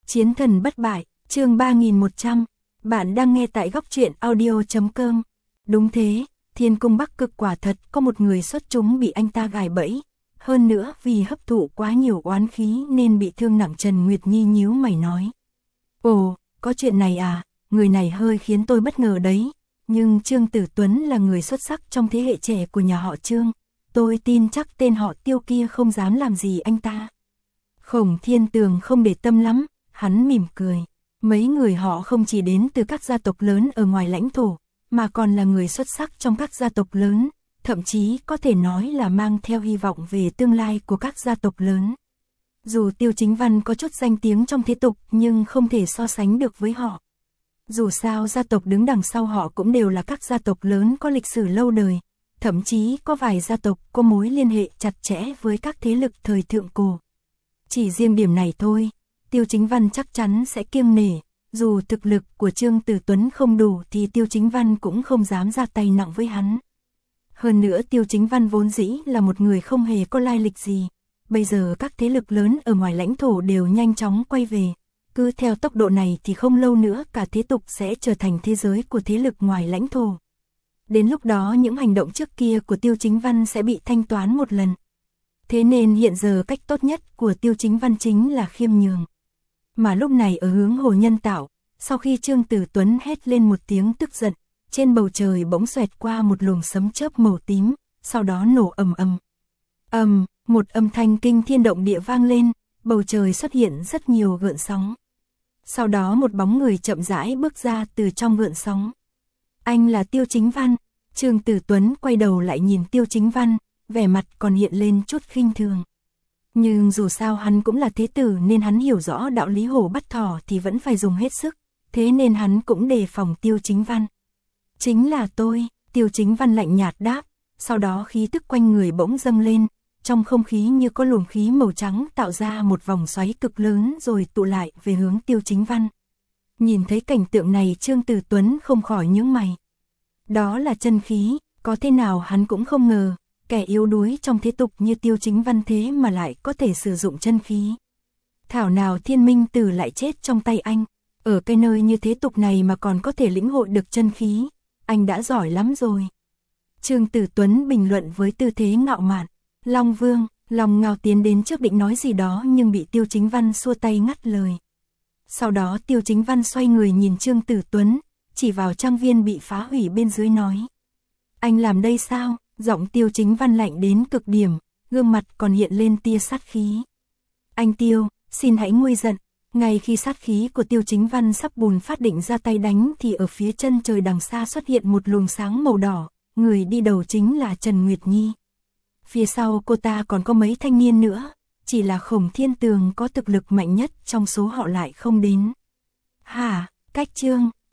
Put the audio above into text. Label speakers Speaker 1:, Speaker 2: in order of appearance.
Speaker 1: Chiến thần bất bại, chương 3100. Bạn đang nghe tại góc truyện audio.com. Đúng thế, Thiên Cung Bắc Cực quả thật có một người xuất chúng bị anh ta gài bẫy. Hơn nữa vì hấp thụ quá nhiều oán khí nên bị thương nặng. Trần Nguyệt Nhi nhíu mày nói. Ồ, có chuyện này à, người này hơi khiến tôi bất ngờ đấy. Nhưng Trương Tử Tuấn là người xuất sắc trong thế hệ trẻ của nhà họ Trương. Tôi tin chắc tên họ Tiêu kia không dám làm gì anh ta. Khổng Thiên Tường không để tâm lắm, hắn mỉm cười. Mấy người họ không chỉ đến từ các gia tộc lớn ở ngoài lãnh thổ, mà còn là người xuất sắc trong các gia tộc lớn, thậm chí có thể nói là mang theo hy vọng về tương lai của các gia tộc lớn. Dù Tiêu Chính Văn có chút danh tiếng trong thế tục nhưng không thể so sánh được với họ. Dù sao gia tộc đứng đằng sau họ cũng đều là các gia tộc lớn có lịch sử lâu đời, thậm chí có vài gia tộc có mối liên hệ chặt chẽ với các thế lực thời thượng cổ. Chỉ riêng điểm này thôi, Tiêu Chính Văn chắc chắn sẽ kiêng nể, dù thực lực của Trương Tử Tuấn không đủ thì Tiêu Chính Văn cũng không dám ra tay nặng với hắn. Hơn nữa Tiêu Chính Văn vốn dĩ là một người không hề có lai lịch gì, bây giờ các thế lực lớn ở ngoài lãnh thổ đều nhanh chóng quay về. Cứ theo tốc độ này thì không lâu nữa cả thế tục sẽ trở thành thế giới của thế lực ngoài lãnh thổ. Đến lúc đó những hành động trước kia của Tiêu Chính Văn sẽ bị thanh toán một lần. Thế nên hiện giờ cách tốt nhất của Tiêu Chính Văn chính là khiêm nhường. Mà lúc này ở hướng hồ nhân tạo, sau khi Trương Tử Tuấn hét lên một tiếng tức giận, trên bầu trời bỗng xoẹt qua một luồng sấm chớp màu tím, sau đó nổ ầm ầm. Một âm thanh kinh thiên động địa vang lên, bầu trời xuất hiện rất nhiều gợn sóng. Sau đó một bóng người chậm rãi bước ra từ trong gợn sóng. Anh là Tiêu Chính Văn. Trương Tử Tuấn quay đầu lại nhìn Tiêu Chính Văn, vẻ mặt còn hiện lên chút khinh thường. Nhưng dù sao hắn cũng là thế tử nên hắn hiểu rõ đạo lý hổ bắt thỏ thì vẫn phải dùng hết sức, thế nên hắn cũng đề phòng Tiêu Chính Văn. Chính là tôi, Tiêu Chính Văn lạnh nhạt đáp, sau đó khí tức quanh người bỗng dâng lên, trong không khí như có luồng khí màu trắng tạo ra một vòng xoáy cực lớn rồi tụ lại về hướng Tiêu Chính Văn. Nhìn thấy cảnh tượng này Trương Tử Tuấn không khỏi nhướng mày. Đó là chân khí, có thế nào hắn cũng không ngờ, kẻ yếu đuối trong thế tục như Tiêu Chính Văn thế mà lại có thể sử dụng chân khí. Thảo nào Thiên Minh Tử lại chết trong tay anh, ở cái nơi như thế tục này mà còn có thể lĩnh hội được chân khí, anh đã giỏi lắm rồi. Trương Tử Tuấn bình luận với tư thế ngạo mạn. Long Vương, Long Ngao tiến đến trước định nói gì đó nhưng bị Tiêu Chính Văn xua tay ngắt lời. Sau đó Tiêu Chính Văn xoay người nhìn Trương Tử Tuấn, chỉ vào trang viên bị phá hủy bên dưới nói. Anh làm đây sao? Giọng Tiêu Chính Văn lạnh đến cực điểm, gương mặt còn hiện lên tia sát khí. Anh Tiêu, xin hãy nguôi giận. Ngay khi sát khí của Tiêu Chính Văn sắp bùng phát định ra tay đánh thì ở phía chân trời đằng xa xuất hiện một luồng sáng màu đỏ, người đi đầu chính là Trần Nguyệt Nhi. Phía sau cô ta còn có mấy thanh niên nữa, chỉ là Khổng Thiên Tường có thực lực mạnh nhất trong số họ lại không đến. Hả, Cách Trương,